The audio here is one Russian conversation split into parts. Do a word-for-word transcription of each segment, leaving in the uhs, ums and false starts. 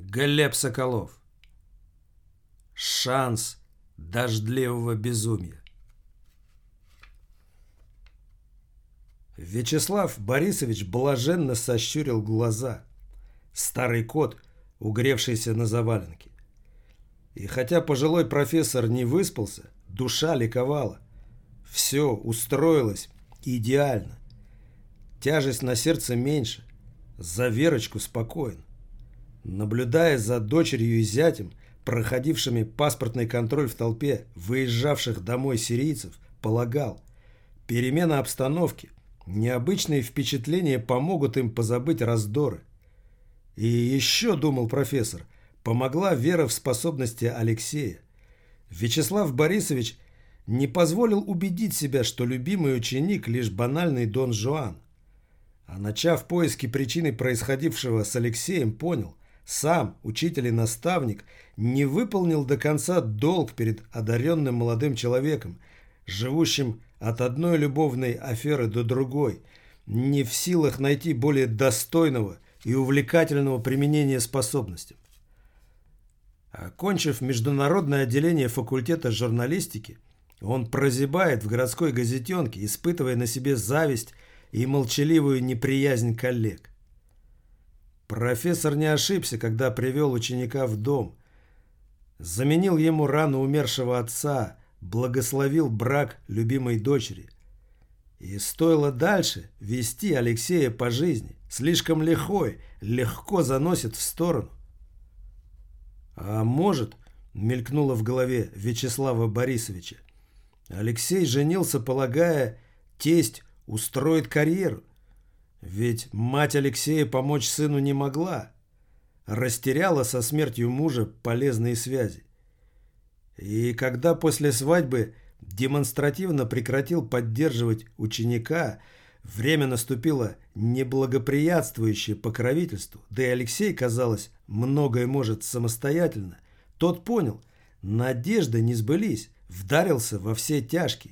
Глеб Соколов. Шанс дождливого безумия. Вячеслав Борисович блаженно сощурил глаза. Старый кот, угревшийся на заваленке. И хотя пожилой профессор не выспался, душа ликовала. Все устроилось идеально. Тяжесть на сердце меньше. За Верочку спокоен. Наблюдая за дочерью и зятем, проходившими паспортный контроль в толпе выезжавших домой сирийцев, полагал, перемена обстановки, необычные впечатления помогут им позабыть раздоры. И еще, думал профессор, помогла вера в способности Алексея. Вячеслав Борисович не позволил убедить себя, что любимый ученик лишь банальный Дон Жуан. А начав поиски причины происходившего с Алексеем, понял, сам учитель и наставник не выполнил до конца долг перед одаренным молодым человеком, живущим от одной любовной аферы до другой, не в силах найти более достойного и увлекательного применения способностям. Окончив международное отделение факультета журналистики, он прозябает в городской газетенке, испытывая на себе зависть и молчаливую неприязнь коллег. Профессор не ошибся, когда привел ученика в дом. Заменил ему рано умершего отца, благословил брак любимой дочери. И стоило дальше вести Алексея по жизни. Слишком лихой, легко заносит в сторону. А может, мелькнуло в голове Вячеслава Борисовича, Алексей женился, полагая, тесть устроит карьеру. Ведь мать Алексея помочь сыну не могла. Растеряла со смертью мужа полезные связи. И когда после свадьбы демонстративно прекратил поддерживать ученика, время наступило неблагоприятствующее покровительству, да и Алексей, казалось, многое может самостоятельно, тот понял, надежды не сбылись, вдарился во все тяжкие.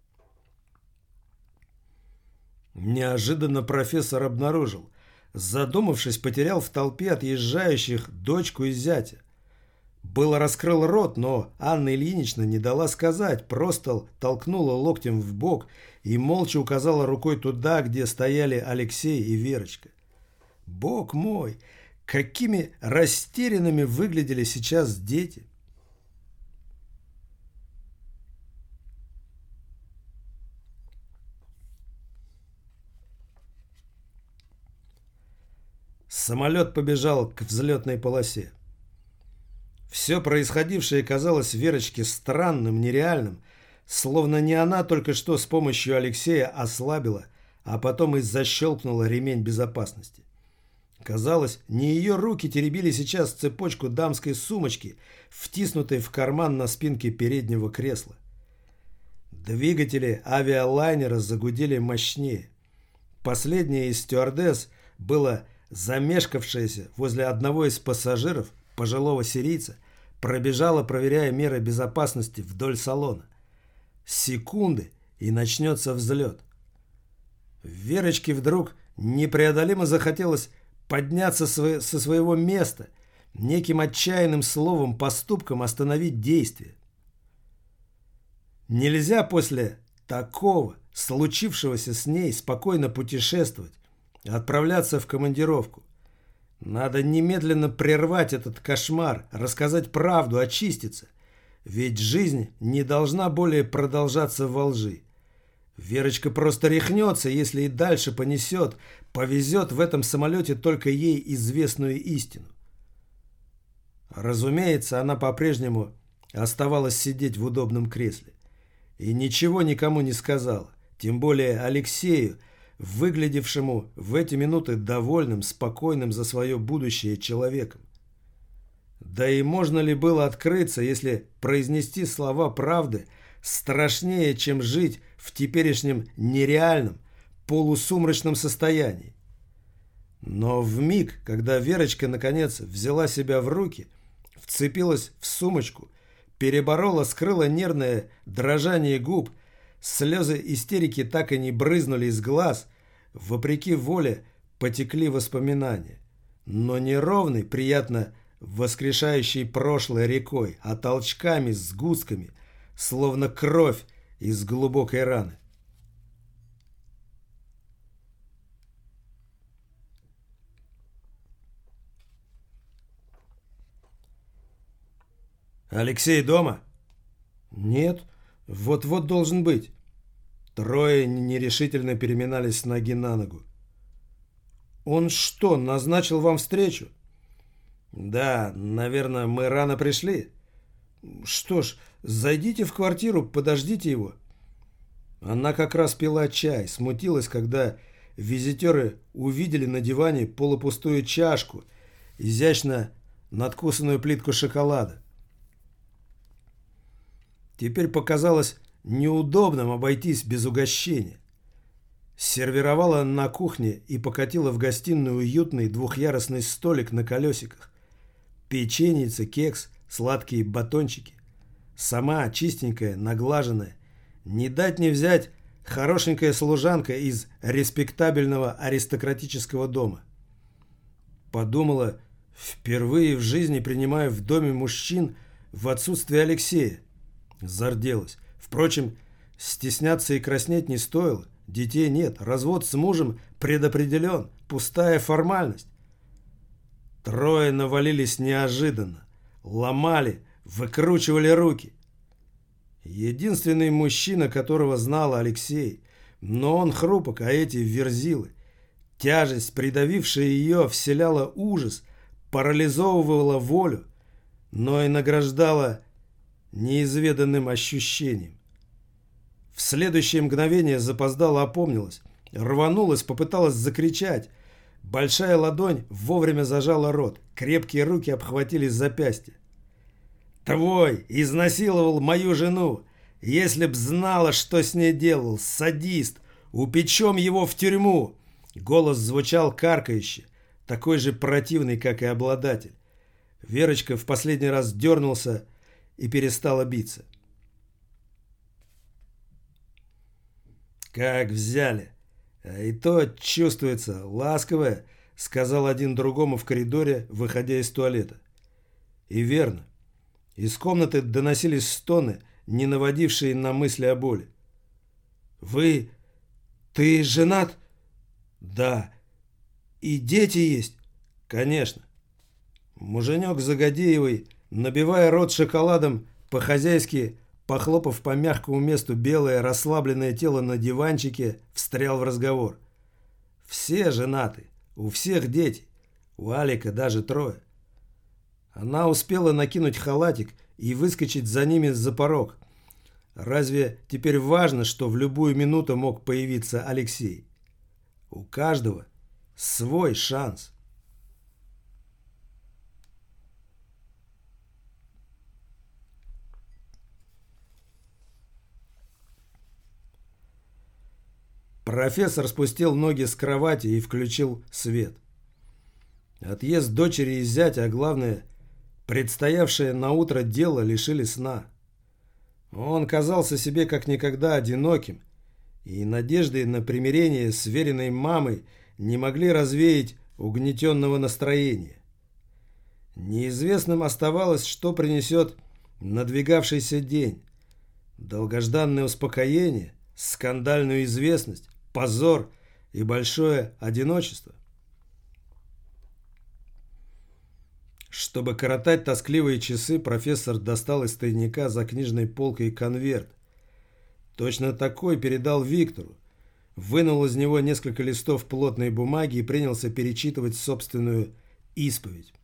Неожиданно профессор обнаружил, задумавшись, потерял в толпе отъезжающих дочку и зятя. Было раскрыл рот, но Анна Ильинична не дала сказать, просто толкнула локтем в бок и молча указала рукой туда, где стояли Алексей и Верочка. Бог мой, какими растерянными выглядели сейчас дети! Самолет побежал к взлетной полосе. Все происходившее казалось Верочке странным, нереальным, словно не она только что с помощью Алексея ослабила, а потом и защелкнула ремень безопасности. Казалось, не ее руки теребили сейчас цепочку дамской сумочки, втиснутой в карман на спинке переднего кресла. Двигатели авиалайнера загудели мощнее. Последняя из стюардесс была замешкавшаяся возле одного из пассажиров, пожилого сирийца, пробежала, проверяя меры безопасности вдоль салона. Секунды, и начнется взлет. Верочке вдруг непреодолимо захотелось подняться со своего места, неким отчаянным словом, поступком остановить действие. Нельзя после такого, случившегося с ней, спокойно путешествовать, отправляться в командировку. Надо немедленно прервать этот кошмар, рассказать правду, очиститься. Ведь жизнь не должна более продолжаться во лжи. Верочка просто рехнется, если и дальше понесет, повезет в этом самолете только ей известную истину. Разумеется, она по-прежнему оставалась сидеть в удобном кресле. И ничего никому не сказала, тем более Алексею, выглядевшему в эти минуты довольным, спокойным за свое будущее человеком. Да и можно ли было открыться, если произнести слова правды страшнее, чем жить в теперешнем нереальном, полусумрачном состоянии? Но в миг, когда Верочка наконец взяла себя в руки, вцепилась в сумочку, переборола, скрыла нервное дрожание губ, слезы истерики так и не брызнули из глаз, вопреки воле потекли воспоминания. Но неровный, приятно воскрешающей прошлое рекой, а толчками, сгустками, словно кровь из глубокой раны. «Алексей дома?» «Нет, вот-вот должен быть». Трое нерешительно переминались с ноги на ногу. «Он что, назначил вам встречу?» «Да, наверное, мы рано пришли». «Что ж, зайдите в квартиру, подождите его». Она как раз пила чай, смутилась, когда визитеры увидели на диване полупустую чашку, изящно надкусанную плитку шоколада. Теперь показалось неудобным обойтись без угощения. Сервировала на кухне и покатила в гостиную уютный двухъярусный столик на колесиках. Печеница, кекс, сладкие батончики. Сама чистенькая, наглаженная. Не дать не взять хорошенькая служанка из респектабельного аристократического дома. Подумала, впервые в жизни принимаю в доме мужчин в отсутствие Алексея. Зарделась. Впрочем, стесняться и краснеть не стоило. Детей нет, развод с мужем предопределен, пустая формальность. Трое навалились неожиданно, ломали, выкручивали руки. Единственный мужчина, которого знал Алексей, но он хрупок, а эти верзилы. Тяжесть, придавившая ее, вселяла ужас, парализовывала волю, но и награждала неизведанным ощущением. В следующее мгновение запоздала, опомнилась, рванулась, попыталась закричать. Большая ладонь вовремя зажала рот, крепкие руки обхватили запястья. «Твой изнасиловал мою жену. Если б знала, что с ней делал, садист, упечем его в тюрьму!» Голос звучал каркающе, такой же противный, как и обладатель. Верочка в последний раз дернулся и перестала биться. «Как взяли! А и то чувствуется, ласковое», — сказал один другому в коридоре, выходя из туалета. И верно. Из комнаты доносились стоны, не наводившие на мысли о боли. «Вы... ты женат?» «Да». «И дети есть?» «Конечно». Муженек Загодеевой, набивая рот шоколадом, по-хозяйски, похлопав по мягкому месту белое расслабленное тело на диванчике, встрял в разговор. «Все женаты, у всех дети, у Алика даже трое». Она успела накинуть халатик и выскочить за ними за порог. Разве теперь важно, что в любую минуту мог появиться Алексей? У каждого свой шанс. Профессор спустил ноги с кровати и включил свет. Отъезд дочери и зятя, а главное, предстоявшее на утро дело, лишили сна. Он казался себе как никогда одиноким, и надежды на примирение с веренной мамой не могли развеять угнетенного настроения. Неизвестным оставалось, что принесет надвигавшийся день. Долгожданное успокоение, скандальную известность, позор и большое одиночество. Чтобы коротать тоскливые часы, профессор достал из тайника за книжной полкой конверт. Точно такой передал Виктору. Вынул из него несколько листов плотной бумаги и принялся перечитывать собственную исповедь.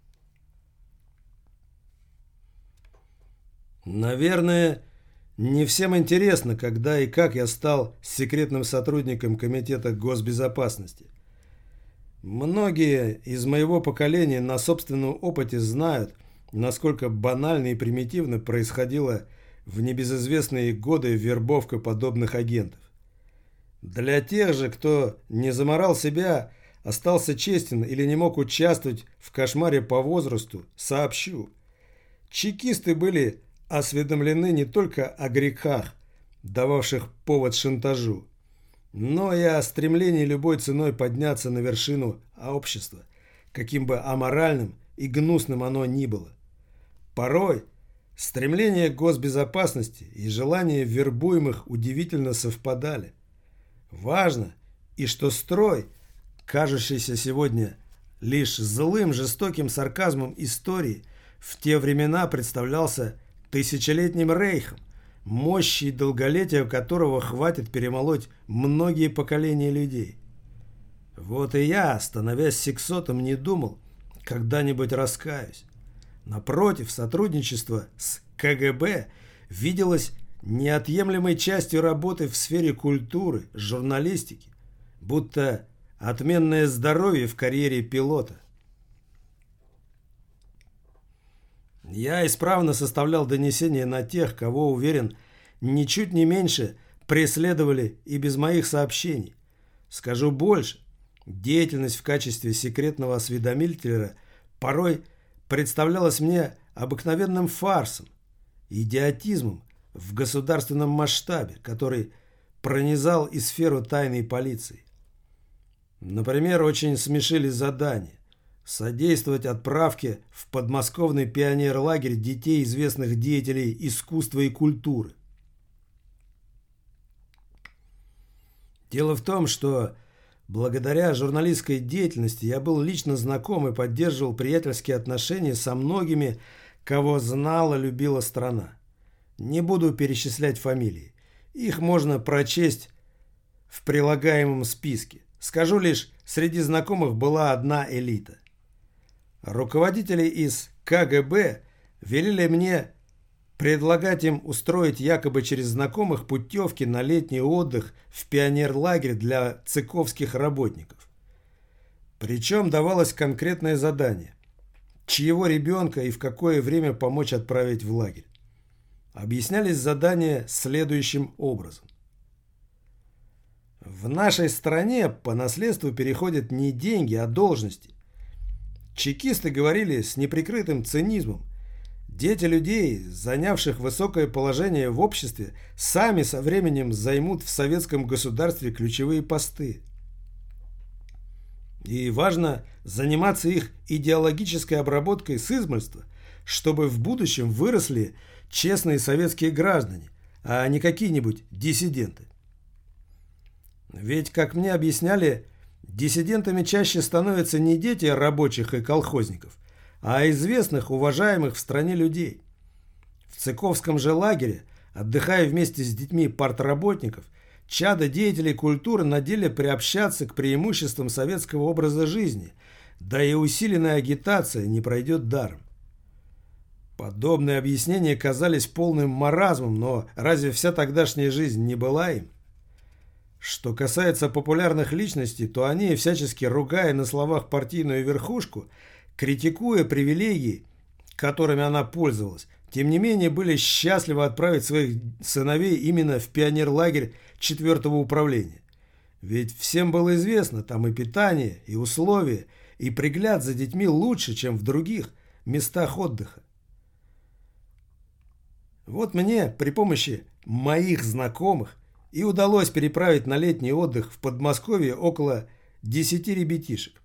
Наверное, не всем интересно, когда и как я стал секретным сотрудником Комитета госбезопасности. Многие из моего поколения на собственном опыте знают, насколько банально и примитивно происходила в небезызвестные годы вербовка подобных агентов. Для тех же, кто не заморал себя, остался честен или не мог участвовать в кошмаре по возрасту, сообщу. Чекисты были осведомлены не только о грехах, дававших повод шантажу, но и о стремлении любой ценой подняться на вершину общества, каким бы аморальным и гнусным оно ни было. Порой стремление к госбезопасности и желание вербуемых удивительно совпадали. Важно и что строй, кажущийся сегодня лишь злым жестоким сарказмом истории, в те времена представлялся тысячелетним рейхом, мощи и долголетия которого хватит перемолоть многие поколения людей. Вот и я, становясь сексотом, не думал, когда-нибудь раскаюсь. Напротив, сотрудничество с ка гэ бэ виделось неотъемлемой частью работы в сфере культуры, журналистики, будто отменное здоровье в карьере пилота. Я исправно составлял донесения на тех, кого, уверен, ничуть не меньше преследовали и без моих сообщений. Скажу больше, деятельность в качестве секретного осведомителя порой представлялась мне обыкновенным фарсом, идиотизмом в государственном масштабе, который пронизал и сферу тайной полиции. Например, очень смешили задания содействовать отправке в подмосковный пионерлагерь детей известных деятелей искусства и культуры. Дело в том, что благодаря журналистской деятельности я был лично знаком и поддерживал приятельские отношения со многими, кого знала, любила страна. Не буду перечислять фамилии. Их можно прочесть в прилагаемом списке. Скажу лишь, среди знакомых была одна элита. Руководители из ка гэ бэ велели мне предлагать им устроить якобы через знакомых путевки на летний отдых в пионерлагерь для цыковских работников. Причем давалось конкретное задание, чьего ребенка и в какое время помочь отправить в лагерь. Объяснялись задания следующим образом. В нашей стране по наследству переходят не деньги, а должности. Чекисты говорили с неприкрытым цинизмом. Дети людей, занявших высокое положение в обществе, сами со временем займут в советском государстве ключевые посты. И важно заниматься их идеологической обработкой с измольства, чтобы в будущем выросли честные советские граждане, а не какие-нибудь диссиденты. Ведь, как мне объясняли, диссидентами чаще становятся не дети рабочих и колхозников, а известных, уважаемых в стране людей. В цыковском же лагере, отдыхая вместе с детьми партработников, чадо деятелей культуры на деле приобщаться к преимуществам советского образа жизни, да и усиленная агитация не пройдет даром. Подобные объяснения казались полным маразмом, но разве вся тогдашняя жизнь не была им? Что касается популярных личностей, то они, всячески ругая на словах партийную верхушку, критикуя привилегии, которыми она пользовалась, тем не менее были счастливы отправить своих сыновей именно в пионерлагерь четвертого управления. Ведь всем было известно, там и питание, и условия, и пригляд за детьми лучше, чем в других местах отдыха. Вот мне при помощи моих знакомых и удалось переправить на летний отдых в Подмосковье около десяти ребятишек.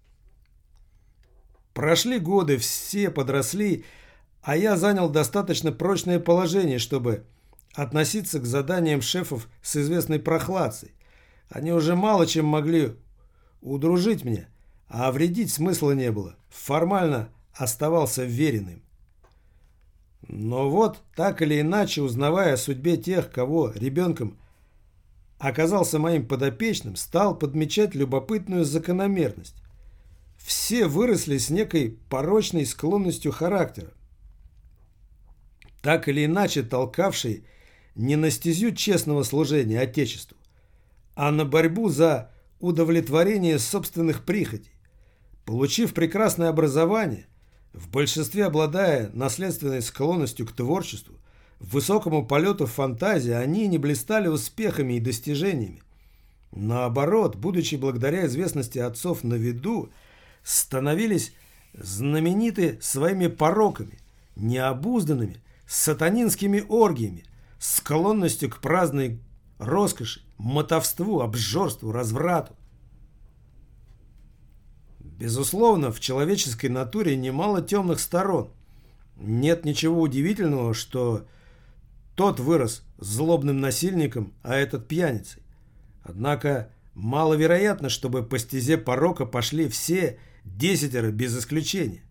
Прошли годы, все подросли, а я занял достаточно прочное положение, чтобы относиться к заданиям шефов с известной прохладцей. Они уже мало чем могли удружить меня, а вредить смысла не было. Формально оставался веренным. Но вот, так или иначе, узнавая о судьбе тех, кого ребенком оказался моим подопечным, стал подмечать любопытную закономерность. Все выросли с некой порочной склонностью характера, так или иначе толкавшей не на стезю честного служения Отечеству, а на борьбу за удовлетворение собственных прихотей. Получив прекрасное образование, в большинстве обладая наследственной склонностью к творчеству, высокому полету фантазии, они не блистали успехами и достижениями. Наоборот, будучи благодаря известности отцов на виду, становились знамениты своими пороками, необузданными, сатанинскими оргиями, склонностью к праздной роскоши, мотовству, обжорству, разврату. Безусловно, в человеческой натуре немало темных сторон. Нет ничего удивительного, что тот вырос злобным насильником, а этот пьяницей. Однако маловероятно, чтобы по стезе порока пошли все десятеро без исключения.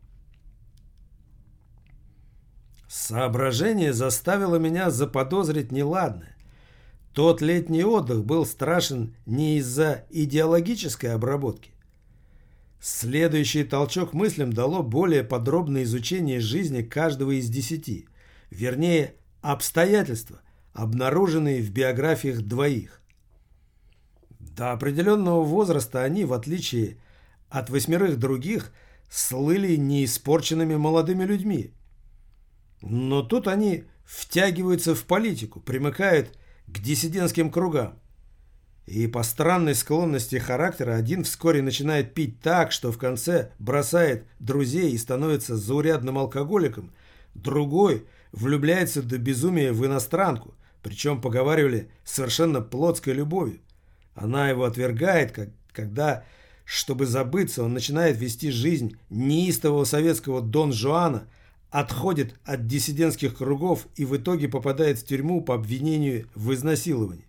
Соображение заставило меня заподозрить неладное. Тот летний отдых был страшен не из-за идеологической обработки. Следующий толчок мыслям дало более подробное изучение жизни каждого из десяти, вернее, обстоятельства, обнаруженные в биографиях двоих. До определенного возраста они, в отличие от восьмерых других, слыли неиспорченными молодыми людьми. Но тут они втягиваются в политику, примыкают к диссидентским кругам. И по странной склонности характера один вскоре начинает пить так, что в конце бросает друзей и становится заурядным алкоголиком, другой влюбляется до безумия в иностранку, причем, поговаривали, совершенно плотской любовью. Она его отвергает, как, когда, чтобы забыться, он начинает вести жизнь неистового советского Дон Жуана, отходит от диссидентских кругов и в итоге попадает в тюрьму по обвинению в изнасиловании.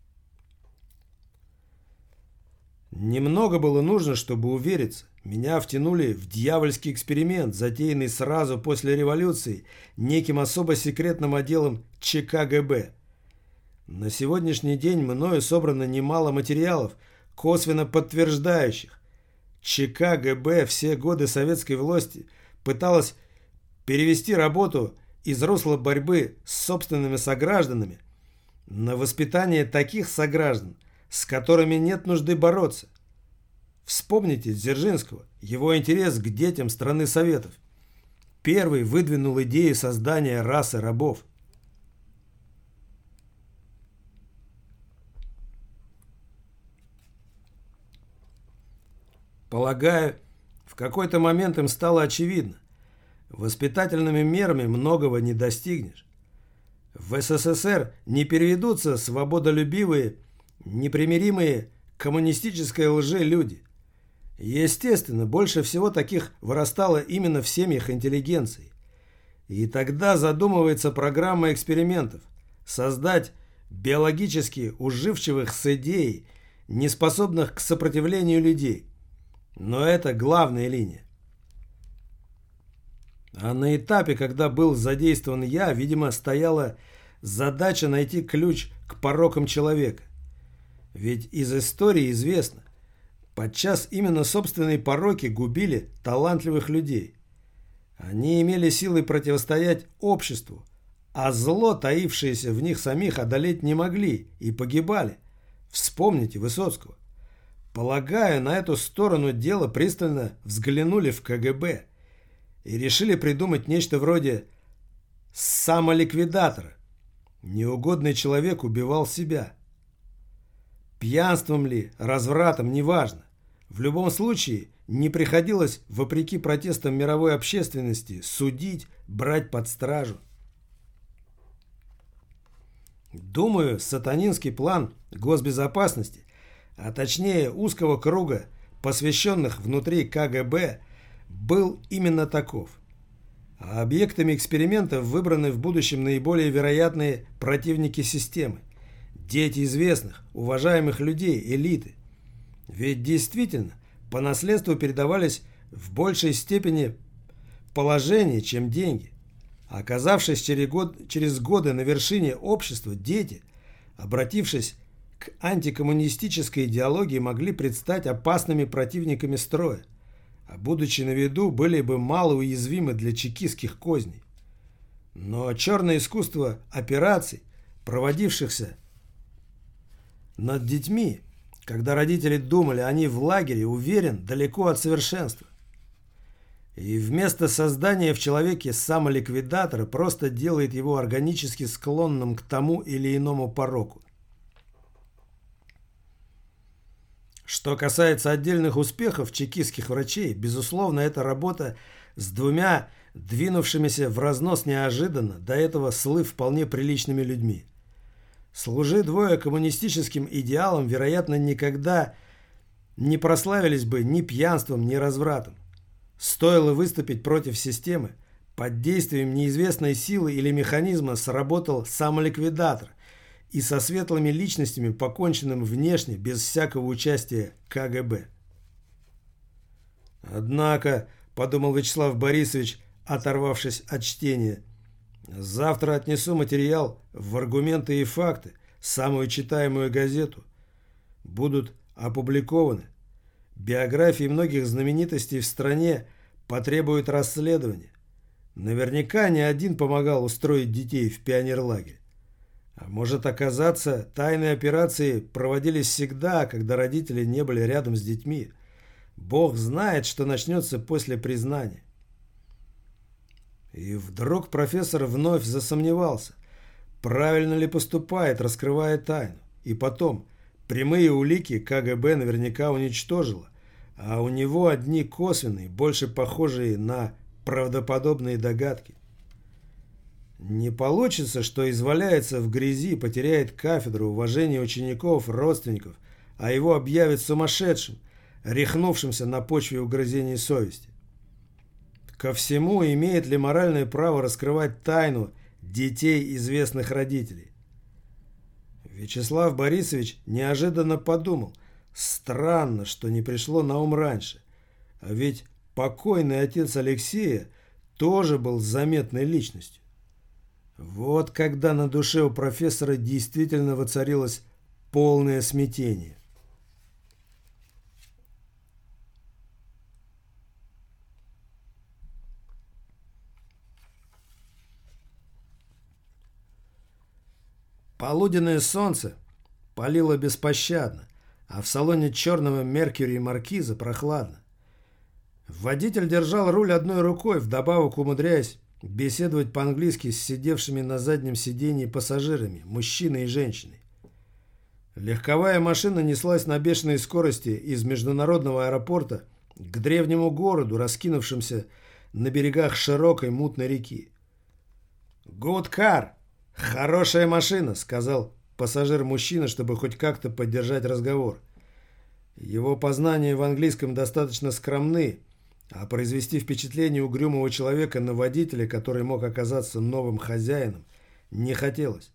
Немного было нужно, чтобы увериться. Меня втянули в дьявольский эксперимент, затеянный сразу после революции неким особо секретным отделом ЧКГБ. На сегодняшний день мною собрано немало материалов, косвенно подтверждающих. ЧКГБ все годы советской власти пыталась перевести работу из русла борьбы с собственными согражданами на воспитание таких сограждан, с которыми нет нужды бороться. Вспомните Дзержинского, его интерес к детям страны Советов. Первый выдвинул идею создания расы рабов. Полагаю, в какой-то момент им стало очевидно: воспитательными мерами многого не достигнешь. В СССР не переведутся свободолюбивые, непримиримые к коммунистической лжи люди. Естественно, больше всего таких вырастало именно в семьях интеллигенции. И тогда задумывается программа экспериментов – создать биологически уживчивых с идеей, неспособных к сопротивлению людей. Но это главная линия. А на этапе, когда был задействован я, видимо, стояла задача найти ключ к порокам человека. Ведь из истории известно, подчас именно собственные пороки губили талантливых людей. Они имели силы противостоять обществу, а зло, таившееся в них самих, одолеть не могли и погибали. Вспомните Высоцкого. Полагаю, на эту сторону дела пристально взглянули в КГБ и решили придумать нечто вроде самоликвидатора. Неугодный человек убивал себя. Пьянством ли, развратом, неважно. В любом случае, не приходилось, вопреки протестам мировой общественности, судить, брать под стражу. Думаю, сатанинский план госбезопасности, а точнее узкого круга, посвященных внутри КГБ, был именно таков. А объектами экспериментов выбраны в будущем наиболее вероятные противники системы. Дети известных, уважаемых людей, элиты. Ведь действительно, по наследству передавались в большей степени положение, чем деньги. Оказавшись через, год, через годы на вершине общества, дети, обратившись к антикоммунистической идеологии, могли предстать опасными противниками строя, а будучи на виду, были бы мало уязвимы для чекистских козней. Но черное искусство операций, проводившихся над детьми, когда родители думали, они в лагере, уверен, далеко от совершенства. И вместо создания в человеке самоликвидатора просто делает его органически склонным к тому или иному пороку. Что касается отдельных успехов чекистских врачей, безусловно, это работа с двумя двинувшимися в разнос неожиданно, до этого слыв вполне приличными людьми. Служи двое коммунистическим идеалам, вероятно, никогда не прославились бы ни пьянством, ни развратом. Стоило выступить против системы, под действием неизвестной силы или механизма сработал самоликвидатор, и со светлыми личностями, поконченным внешне, без всякого участия ка гэ бэ. «Однако», — подумал Вячеслав Борисович, оторвавшись от чтения, «завтра отнесу материал в «Аргументы и факты», самую читаемую газету. Будут опубликованы. Биографии многих знаменитостей в стране потребуют расследования. Наверняка не один помогал устроить детей в пионерлагерь. А может оказаться, тайные операции проводились всегда, когда родители не были рядом с детьми. Бог знает, что начнется после признания». И вдруг профессор вновь засомневался, правильно ли поступает, раскрывая тайну. И потом, прямые улики ка гэ бэ наверняка уничтожило, а у него одни косвенные, больше похожие на правдоподобные догадки. Не получится, что изваляется в грязи, потеряет кафедру, уважение учеников, родственников, а его объявят сумасшедшим, рехнувшимся на почве угрызений совести. Ко всему, имеет ли моральное право раскрывать тайну детей известных родителей? Вячеслав Борисович неожиданно подумал, странно, что не пришло на ум раньше. А ведь покойный отец Алексея тоже был заметной личностью. Вот когда на душе у профессора действительно воцарилось полное смятение. Полуденное солнце палило беспощадно, а в салоне черного Меркьюри Маркиза прохладно. Водитель держал руль одной рукой, вдобавок умудряясь беседовать по-английски с сидевшими на заднем сидении пассажирами, мужчиной и женщиной. Легковая машина неслась на бешеной скорости из международного аэропорта к древнему городу, раскинувшемуся на берегах широкой мутной реки. «Good car! Хорошая машина!» — сказал пассажир-мужчина, чтобы хоть как-то поддержать разговор. Его познания в английском достаточно скромны, а произвести впечатление угрюмого человека на водителя, который мог оказаться новым хозяином, не хотелось.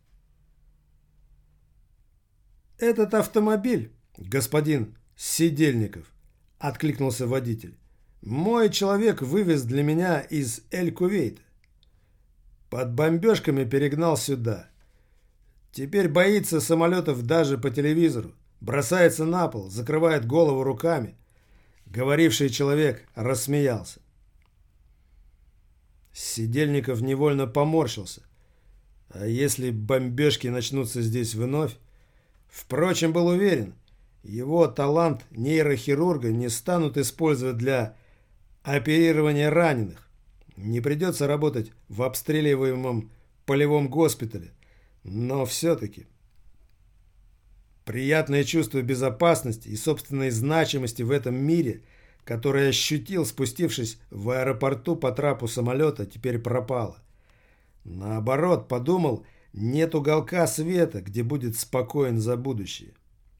«Этот автомобиль, господин Сидельников», — откликнулся водитель, — «мой человек вывез для меня из Эль-Кувейта. Под бомбежками перегнал сюда. Теперь боится самолетов даже по телевизору, бросается на пол, закрывает голову руками». Говоривший человек рассмеялся. Сидельников невольно поморщился. А если бомбежки начнутся здесь вновь? Впрочем, был уверен, его талант нейрохирурга не станут использовать для оперирования раненых. Не придется работать в обстреливаемом полевом госпитале, но все-таки... Приятное чувство безопасности и собственной значимости в этом мире, которое ощутил, спустившись в аэропорту по трапу самолета, теперь пропало. Наоборот, подумал, нет уголка света, где будет спокоен за будущее.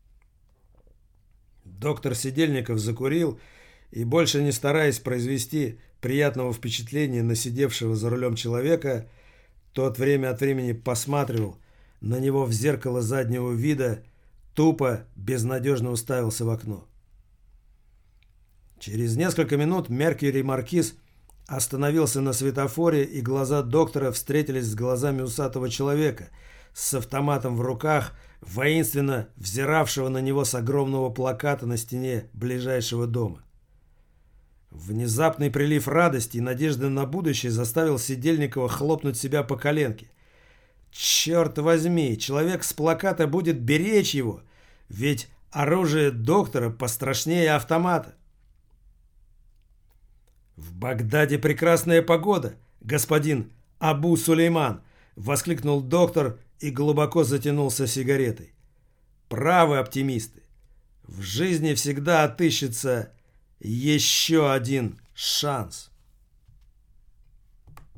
Доктор Сидельников закурил и, больше не стараясь произвести приятного впечатления на сидевшего за рулем человека, тот время от времени посматривал на него в зеркало заднего вида, тупо, безнадежно уставился в окно. Через несколько минут Меркьюри Маркиз остановился на светофоре, и глаза доктора встретились с глазами усатого человека с автоматом в руках, воинственно взиравшего на него с огромного плаката на стене ближайшего дома. Внезапный прилив радости и надежды на будущее заставил Сидельникова хлопнуть себя по коленке. Черт возьми, человек с плаката будет беречь его, ведь оружие доктора пострашнее автомата. «В Багдаде прекрасная погода, господин Абу Сулейман!» — воскликнул доктор и глубоко затянулся сигаретой. «Правы оптимисты. В жизни всегда отыщется еще один шанс».